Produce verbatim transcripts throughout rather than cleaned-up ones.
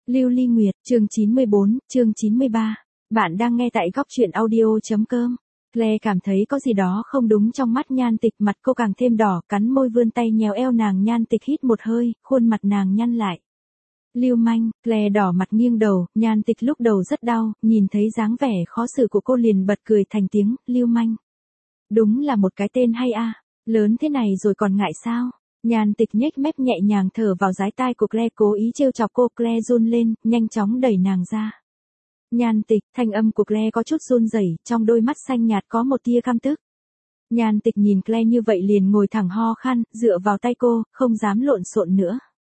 Lưu Ly Nguyệt, chương chín mươi bốn, chương chín mươi ba. Bạn đang nghe tại góc truyện audio.com. Claire cảm thấy có gì đó không đúng trong mắt Nhan Tịch, mặt cô càng thêm đỏ, cắn môi vươn tay nhéo eo nàng. Nhan Tịch hít một hơi, khuôn mặt nàng nhăn lại. Lưu manh, Claire đỏ mặt nghiêng đầu. Nhan Tịch lúc đầu rất đau, nhìn thấy dáng vẻ khó xử của cô liền bật cười thành tiếng. Lưu manh, đúng là một cái tên hay a, lớn thế này rồi còn ngại sao? Nhan Tịch nhếch mép nhẹ nhàng thở vào dái tai của Claire, cố ý trêu chọc cô. Claire run lên, nhanh chóng đẩy nàng ra. Nhan Tịch, thanh âm của Claire có chút run rẩy, trong đôi mắt xanh nhạt có một tia căm tức. Nhan Tịch nhìn Claire như vậy liền ngồi thẳng ho khan, dựa vào tay cô, không dám lộn xộn nữa.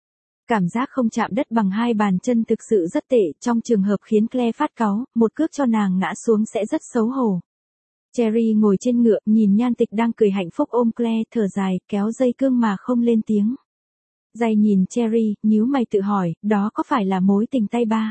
Cảm giác không chạm đất bằng hai bàn chân thực sự rất tệ, trong trường hợp khiến Claire phát cáu, một cước cho nàng ngã xuống sẽ rất xấu hổ. Cherry ngồi trên ngựa, nhìn Nhan Tịch đang cười hạnh phúc ôm Claire, thở dài, kéo dây cương mà không lên tiếng. Jay nhìn Cherry, nhíu mày tự hỏi, đó có phải là mối tình tay ba?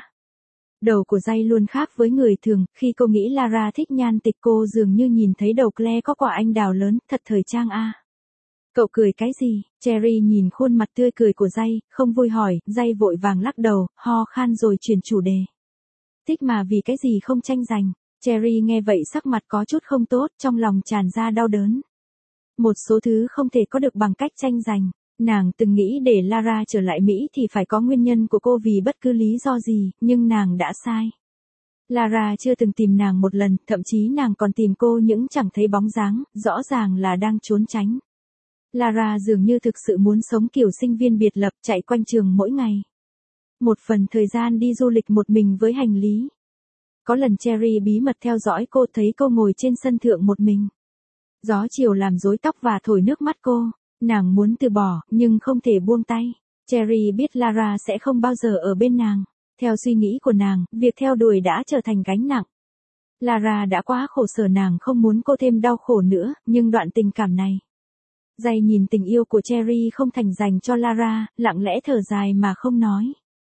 Đầu của Jay luôn khác với người thường, khi cô nghĩ Lara thích Nhan Tịch cô dường như nhìn thấy đầu Claire có quả anh đào lớn, thật thời trang a. Cậu cười cái gì? Cherry nhìn khuôn mặt tươi cười của Jay, không vui hỏi. Jay vội vàng lắc đầu, ho khan rồi chuyển chủ đề. Thích mà vì cái gì không tranh giành? Cherry nghe vậy sắc mặt có chút không tốt, trong lòng tràn ra đau đớn. Một số thứ không thể có được bằng cách tranh giành. Nàng từng nghĩ để Lara trở lại Mỹ thì phải có nguyên nhân của cô vì bất cứ lý do gì, nhưng nàng đã sai. Lara chưa từng tìm nàng một lần, thậm chí nàng còn tìm cô nhưng chẳng thấy bóng dáng, rõ ràng là đang trốn tránh. Lara dường như thực sự muốn sống kiểu sinh viên biệt lập, chạy quanh trường mỗi ngày. Một phần thời gian đi du lịch một mình với hành lý. Có lần Cherry bí mật theo dõi cô, thấy cô ngồi trên sân thượng một mình. Gió chiều làm rối tóc và thổi nước mắt cô. Nàng muốn từ bỏ, nhưng không thể buông tay. Cherry biết Lara sẽ không bao giờ ở bên nàng. Theo suy nghĩ của nàng, việc theo đuổi đã trở thành gánh nặng. Lara đã quá khổ sở, nàng không muốn cô thêm đau khổ nữa, nhưng đoạn tình cảm này. Jay nhìn tình yêu của Cherry không thành dành cho Lara, lặng lẽ thở dài mà không nói.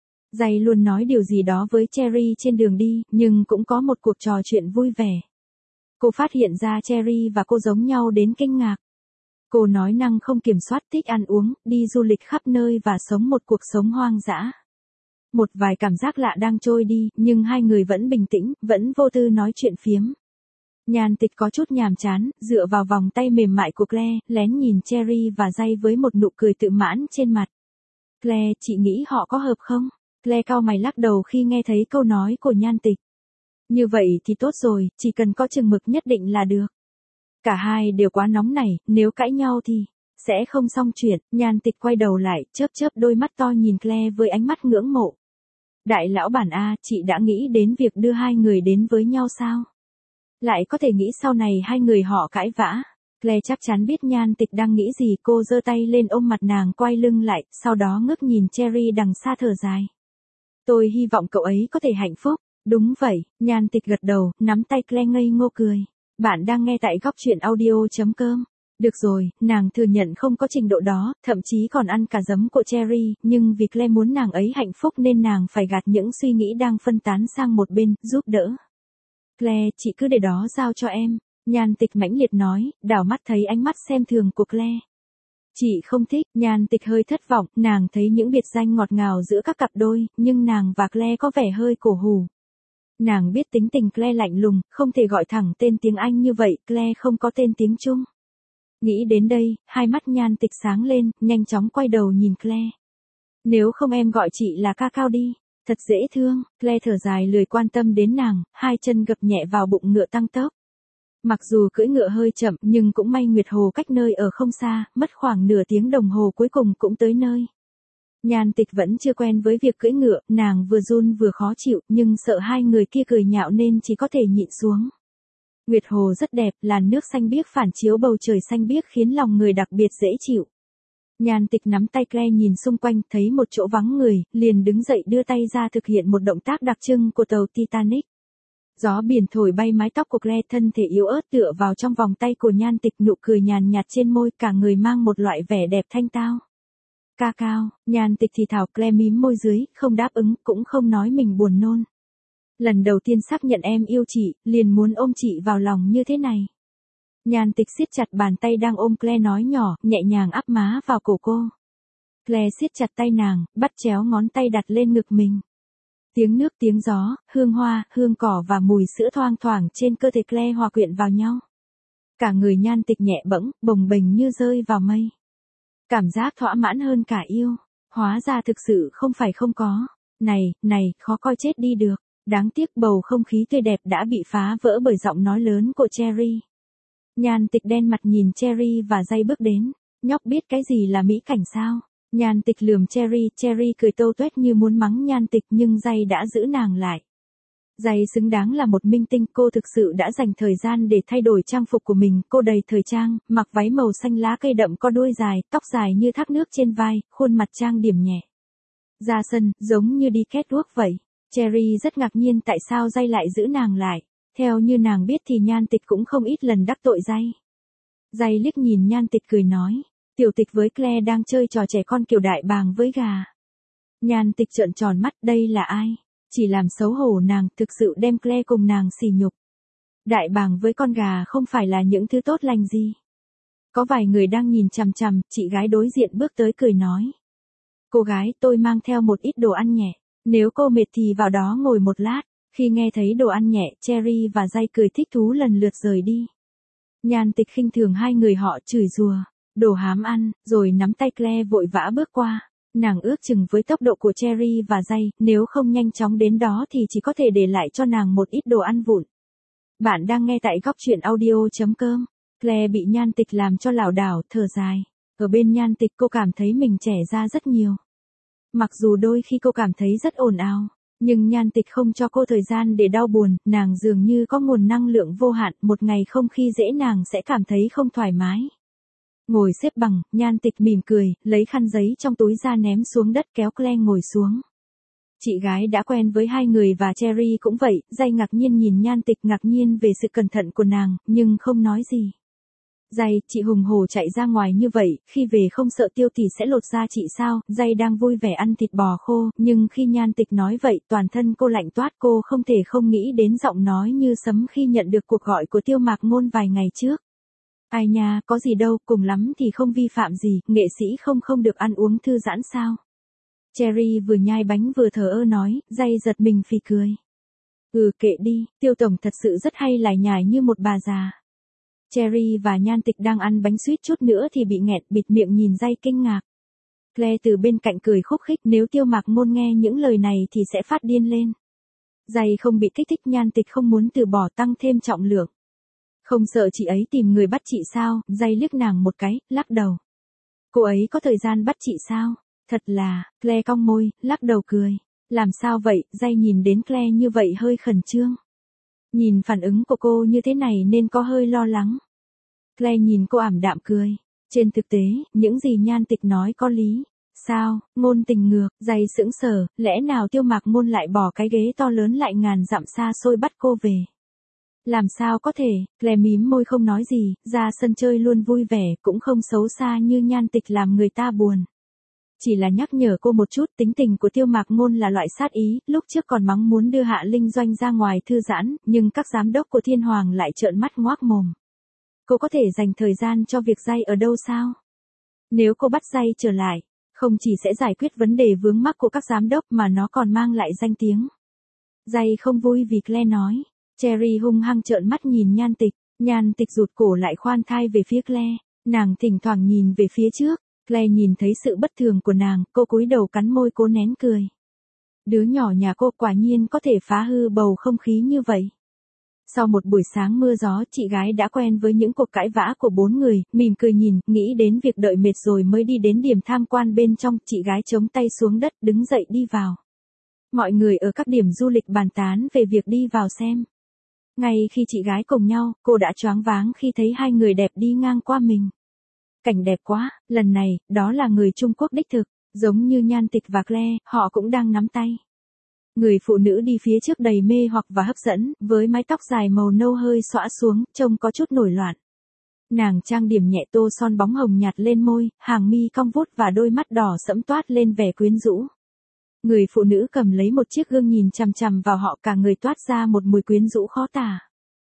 Jay luôn nói điều gì đó với Cherry trên đường đi, nhưng cũng có một cuộc trò chuyện vui vẻ. Cô phát hiện ra Cherry và cô giống nhau đến kinh ngạc. Cô nói năng không kiểm soát, thích ăn uống, đi du lịch khắp nơi và sống một cuộc sống hoang dã. Một vài cảm giác lạ đang trôi đi, nhưng hai người vẫn bình tĩnh, vẫn vô tư nói chuyện phiếm. Nhan Tịch có chút nhàm chán, dựa vào vòng tay mềm mại của Claire, lén nhìn Cherry và Jay với một nụ cười tự mãn trên mặt. Claire, chị nghĩ họ có hợp không? Claire cau mày lắc đầu khi nghe thấy câu nói của Nhan Tịch. Như vậy thì tốt rồi, chỉ cần có chừng mực nhất định là được. Cả hai đều quá nóng nảy, nếu cãi nhau thì sẽ không xong chuyện. Nhan Tịch quay đầu lại, chớp chớp đôi mắt to nhìn Claire với ánh mắt ngưỡng mộ. Đại lão bản a, chị đã nghĩ đến việc đưa hai người đến với nhau sao? Lại có thể nghĩ sau này hai người họ cãi vã. Claire chắc chắn biết Nhan Tịch đang nghĩ gì, cô giơ tay lên ôm mặt nàng, quay lưng lại, sau đó ngước nhìn Cherry đằng xa thở dài. Tôi hy vọng cậu ấy có thể hạnh phúc. Đúng vậy, Nhan Tịch gật đầu, nắm tay Claire ngây ngô cười. Bạn đang nghe tại góc truyện audio.com. Được rồi, nàng thừa nhận không có trình độ đó, thậm chí còn ăn cả giấm của Cherry, nhưng vì Claire muốn nàng ấy hạnh phúc nên nàng phải gạt những suy nghĩ đang phân tán sang một bên, giúp đỡ. Claire, chị cứ để đó giao cho em. Nhan Tịch mãnh liệt nói, đảo mắt thấy ánh mắt xem thường của Claire. Chị không thích. Nhan Tịch hơi thất vọng, nàng thấy những biệt danh ngọt ngào giữa các cặp đôi, nhưng nàng và Claire có vẻ hơi cổ hủ. Nàng biết tính tình Claire lạnh lùng, không thể gọi thẳng tên tiếng Anh như vậy, Claire không có tên tiếng Trung. Nghĩ đến đây, hai mắt Nhan Tịch sáng lên, nhanh chóng quay đầu nhìn Claire. Nếu không em gọi chị là Ca Cao đi. Thật dễ thương. Claire thở dài lười quan tâm đến nàng, hai chân gập nhẹ vào bụng ngựa tăng tốc. Mặc dù cưỡi ngựa hơi chậm, nhưng cũng may Nguyệt Hồ cách nơi ở không xa, mất khoảng nửa tiếng đồng hồ cuối cùng cũng tới nơi. Nhan Tịch vẫn chưa quen với việc cưỡi ngựa, nàng vừa run vừa khó chịu, nhưng sợ hai người kia cười nhạo nên chỉ có thể nhịn xuống. Nguyệt Hồ rất đẹp, làn nước xanh biếc phản chiếu bầu trời xanh biếc khiến lòng người đặc biệt dễ chịu. Nhan Tịch nắm tay Claire nhìn xung quanh, thấy một chỗ vắng người, liền đứng dậy đưa tay ra thực hiện một động tác đặc trưng của tàu Titanic. Gió biển thổi bay mái tóc của Claire, thân thể yếu ớt tựa vào trong vòng tay của Nhan Tịch, nụ cười nhàn nhạt trên môi, cả người mang một loại vẻ đẹp thanh tao. Ca Cao, Nhan Tịch thì thào. Claire mím môi dưới, không đáp ứng, cũng không nói mình buồn nôn. Lần đầu tiên xác nhận em yêu chị, liền muốn ôm chị vào lòng như thế này. Nhan Tịch siết chặt bàn tay đang ôm Claire nói nhỏ, nhẹ nhàng áp má vào cổ cô. Claire siết chặt tay nàng, bắt chéo ngón tay đặt lên ngực mình. Tiếng nước tiếng gió, hương hoa, hương cỏ và mùi sữa thoang thoảng trên cơ thể Claire hòa quyện vào nhau. Cả người Nhan Tịch nhẹ bẫng, bồng bềnh như rơi vào mây. Cảm giác thỏa mãn hơn cả yêu. Hóa ra thực sự không phải không có. Này, này, khó coi chết đi được. Đáng tiếc bầu không khí tươi đẹp đã bị phá vỡ bởi giọng nói lớn của Cherry. Nhan Tịch đen mặt nhìn Cherry và Jay bước đến. Nhóc biết cái gì là mỹ cảnh sao? Nhan Tịch lườm Cherry, Cherry cười tâu tuét như muốn mắng Nhan Tịch nhưng Jay đã giữ nàng lại. Jay xứng đáng là một minh tinh, cô thực sự đã dành thời gian để thay đổi trang phục của mình, cô đầy thời trang, mặc váy màu xanh lá cây đậm có đuôi dài, tóc dài như thác nước trên vai, khuôn mặt trang điểm nhẹ. Ra sân, giống như đi catwalk vậy. Cherry rất ngạc nhiên tại sao Jay lại giữ nàng lại. Theo như nàng biết thì Nhan Tịch cũng không ít lần đắc tội Jay. Jay liếc nhìn Nhan Tịch cười nói, Tiểu Tịch với Claire đang chơi trò trẻ con kiểu đại bàng với gà. Nhan Tịch trợn tròn mắt, đây là ai? Chỉ làm xấu hổ nàng, thực sự đem Claire cùng nàng sỉ nhục. Đại bàng với con gà không phải là những thứ tốt lành gì. Có vài người đang nhìn chằm chằm, chị gái đối diện bước tới cười nói. Cô gái, tôi mang theo một ít đồ ăn nhẹ. Nếu cô mệt thì vào đó ngồi một lát. Khi nghe thấy đồ ăn nhẹ, Cherry và Jay cười thích thú lần lượt rời đi. Nhan Tịch khinh thường hai người họ chửi rủa, đồ hám ăn, rồi nắm tay Claire vội vã bước qua. Nàng ước chừng với tốc độ của Cherry và Jay, nếu không nhanh chóng đến đó thì chỉ có thể để lại cho nàng một ít đồ ăn vụn. Bạn đang nghe tại góc truyện audio chấm com. Claire bị Nhan Tịch làm cho lảo đảo, thở dài. Ở bên Nhan Tịch cô cảm thấy mình trẻ ra rất nhiều. Mặc dù đôi khi cô cảm thấy rất ồn ào, nhưng Nhan Tịch không cho cô thời gian để đau buồn, nàng dường như có nguồn năng lượng vô hạn, một ngày không khi dễ nàng sẽ cảm thấy không thoải mái. Ngồi xếp bằng, Nhan Tịch mỉm cười, lấy khăn giấy trong túi ra ném xuống đất kéo Claire ngồi xuống. Chị gái đã quen với hai người và Cherry cũng vậy, Jay ngạc nhiên nhìn Nhan Tịch ngạc nhiên về sự cẩn thận của nàng, nhưng không nói gì. Jay, chị hùng hổ chạy ra ngoài như vậy, khi về không sợ Tiêu Tỷ sẽ lột da chị sao? Jay đang vui vẻ ăn thịt bò khô, nhưng khi Nhan Tịch nói vậy, toàn thân cô lạnh toát, cô không thể không nghĩ đến giọng nói như sấm khi nhận được cuộc gọi của Tiêu Mạc Ngôn vài ngày trước. Ai nha, có gì đâu, cùng lắm thì không vi phạm gì, nghệ sĩ không không được ăn uống thư giãn sao? Cherry vừa nhai bánh vừa thờ ơ nói, Jay giật mình phì cười. Ừ kệ đi, Tiêu Tổng thật sự rất hay lải nhải như một bà già. Cherry và Nhan Tịch đang ăn bánh suýt chút nữa thì bị nghẹn, bịt miệng nhìn Jay kinh ngạc. Claire từ bên cạnh cười khúc khích, nếu Tiêu Mạc Ngôn nghe những lời này thì sẽ phát điên lên. Jay không bị kích thích, Nhan Tịch không muốn từ bỏ, tăng thêm trọng lượng. Không sợ chị ấy tìm người bắt chị sao? Jay liếc nàng một cái, lắc đầu. Cô ấy có thời gian bắt chị sao? Thật là, Claire cong môi, lắc đầu cười. Làm sao vậy? Jay nhìn đến Claire như vậy hơi khẩn trương. Nhìn phản ứng của cô như thế này nên có hơi lo lắng. Claire nhìn cô ảm đạm cười. Trên thực tế, những gì Nhan Tịch nói có lý. Sao, Ngôn tình ngược, Jay sững sờ, lẽ nào Tiêu Mạc Ngôn lại bỏ cái ghế to lớn lại ngàn dặm xa xôi bắt cô về? Làm sao có thể? Claire mím môi không nói gì, ra sân chơi luôn vui vẻ, cũng không xấu xa như Nhan Tịch làm người ta buồn. Chỉ là nhắc nhở cô một chút, tính tình của Tiêu Mạc Ngôn là loại sát ý, lúc trước còn mắng muốn đưa Hạ Linh Doanh ra ngoài thư giãn, nhưng các giám đốc của Thiên Hoàng lại trợn mắt ngoác mồm. Cô có thể dành thời gian cho việc Jay ở đâu sao? Nếu cô bắt Jay trở lại, không chỉ sẽ giải quyết vấn đề vướng mắc của các giám đốc mà nó còn mang lại danh tiếng. Jay không vui vì Claire nói. Cherry hung hăng trợn mắt nhìn Nhan Tịch, Nhan Tịch rụt cổ lại khoan thai về phía Claire, nàng thỉnh thoảng nhìn về phía trước, Claire nhìn thấy sự bất thường của nàng, cô cúi đầu cắn môi cố nén cười. Đứa nhỏ nhà cô quả nhiên có thể phá hư bầu không khí như vậy. Sau một buổi sáng mưa gió, chị gái đã quen với những cuộc cãi vã của bốn người, mỉm cười nhìn, nghĩ đến việc đợi mệt rồi mới đi đến điểm tham quan bên trong, chị gái chống tay xuống đất, đứng dậy đi vào. Mọi người ở các điểm du lịch bàn tán về việc đi vào xem. Ngay khi chị gái cùng nhau, cô đã choáng váng khi thấy hai người đẹp đi ngang qua mình. Cảnh đẹp quá, lần này, đó là người Trung Quốc đích thực, giống như Nhan Tịch và Claire, họ cũng đang nắm tay. Người phụ nữ đi phía trước đầy mê hoặc và hấp dẫn, với mái tóc dài màu nâu hơi xõa xuống, trông có chút nổi loạn. Nàng trang điểm nhẹ, tô son bóng hồng nhạt lên môi, hàng mi cong vút và đôi mắt đỏ sẫm toát lên vẻ quyến rũ. Người phụ nữ cầm lấy một chiếc gương nhìn chằm chằm vào họ, cả người toát ra một mùi quyến rũ khó tả.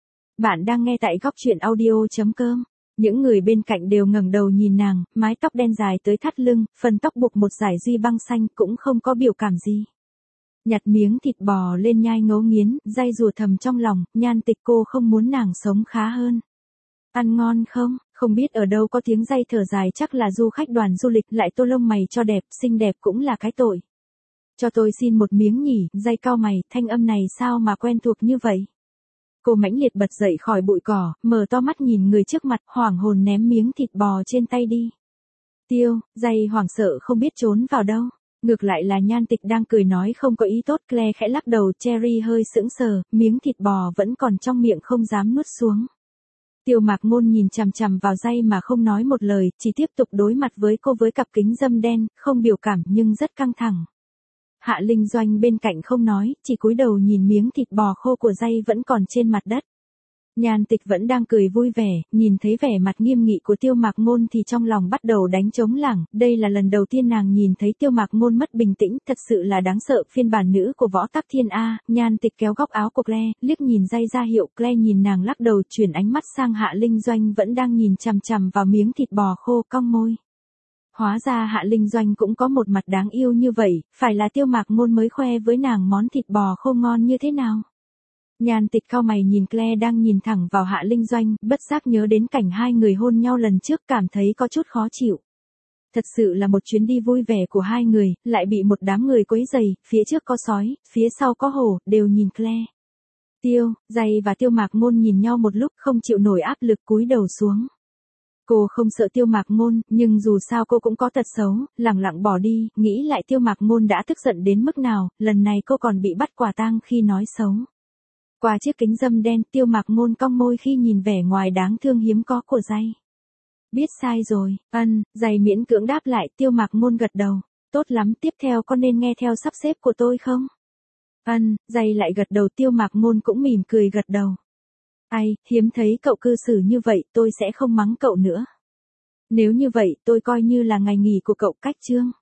Bạn đang nghe tại góc truyện audio chấm com. Những người bên cạnh đều ngẩng đầu nhìn nàng, mái tóc đen dài tới thắt lưng, phần tóc buộc một dải duy băng xanh cũng không có biểu cảm gì. Nhặt miếng thịt bò lên nhai ngấu nghiến, day rủa thầm trong lòng, Nhan Tịch cô không muốn nàng sống khá hơn. Ăn ngon không? Không biết ở đâu có tiếng day thở dài, chắc là du khách đoàn du lịch lại tô lông mày cho đẹp, xinh đẹp cũng là cái tội. Cho tôi xin một miếng nhỉ, day cau mày, thanh âm này sao mà quen thuộc như vậy? Cô mãnh liệt bật dậy khỏi bụi cỏ, mở to mắt nhìn người trước mặt, hoảng hồn ném miếng thịt bò trên tay đi. Tiêu, day hoảng sợ không biết trốn vào đâu. Ngược lại là Nhan Tịch đang cười nói không có ý tốt, Claire khẽ lắc đầu, Cherry hơi sững sờ, miếng thịt bò vẫn còn trong miệng không dám nuốt xuống. Tiêu Mạc Ngôn nhìn chằm chằm vào day mà không nói một lời, chỉ tiếp tục đối mặt với cô với cặp kính râm đen, không biểu cảm nhưng rất căng thẳng. Hạ Linh Doanh bên cạnh không nói, chỉ cúi đầu nhìn miếng thịt bò khô của day vẫn còn trên mặt đất. Nhan Tịch vẫn đang cười vui vẻ, nhìn thấy vẻ mặt nghiêm nghị của Tiêu Mạc Ngôn thì trong lòng bắt đầu đánh trống lảng, đây là lần đầu tiên nàng nhìn thấy Tiêu Mạc Ngôn mất bình tĩnh, thật sự là đáng sợ, phiên bản nữ của Võ Tắc Thiên A. Nhan Tịch kéo góc áo của Claire, liếc nhìn day ra hiệu, Claire nhìn nàng lắc đầu, chuyển ánh mắt sang Hạ Linh Doanh vẫn đang nhìn chằm chằm vào miếng thịt bò khô, cong môi. Hóa ra Hạ Linh Doanh cũng có một mặt đáng yêu như vậy, phải là Tiêu Mạc Ngôn mới khoe với nàng món thịt bò khô ngon như thế nào. Nhan Tịch cau mày nhìn Claire đang nhìn thẳng vào Hạ Linh Doanh, bất giác nhớ đến cảnh hai người hôn nhau lần trước, cảm thấy có chút khó chịu. Thật sự là một chuyến đi vui vẻ của hai người, lại bị một đám người quấy rầy, phía trước có sói, phía sau có hổ, đều nhìn Claire. Tiêu, day và Tiêu Mạc Ngôn nhìn nhau một lúc không chịu nổi áp lực cúi đầu xuống. Cô không sợ Tiêu Mạc Ngôn, nhưng dù sao cô cũng có tật xấu, lẳng lặng bỏ đi, nghĩ lại Tiêu Mạc Ngôn đã tức giận đến mức nào, lần này cô còn bị bắt quả tang khi nói xấu. Qua chiếc kính râm đen, Tiêu Mạc Ngôn cong môi khi nhìn vẻ ngoài đáng thương hiếm có của day. Biết sai rồi, ân, day miễn cưỡng đáp lại, Tiêu Mạc Ngôn gật đầu. Tốt lắm, tiếp theo có nên nghe theo sắp xếp của tôi không? Ân, day lại gật đầu, Tiêu Mạc Ngôn cũng mỉm cười gật đầu. Ai, hiếm thấy cậu cư xử như vậy, tôi sẽ không mắng cậu nữa. Nếu như vậy, tôi coi như là ngày nghỉ của cậu, cách chương.